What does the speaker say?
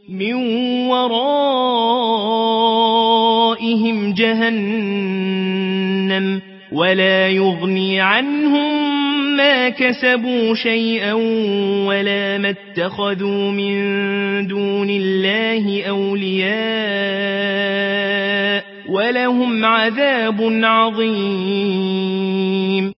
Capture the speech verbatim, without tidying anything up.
من ورائهم جهنم ولا يغني عنهم ما كسبوا شيئا ولا ما اتخذوا من دون الله أولياء ولهم عذاب عظيم.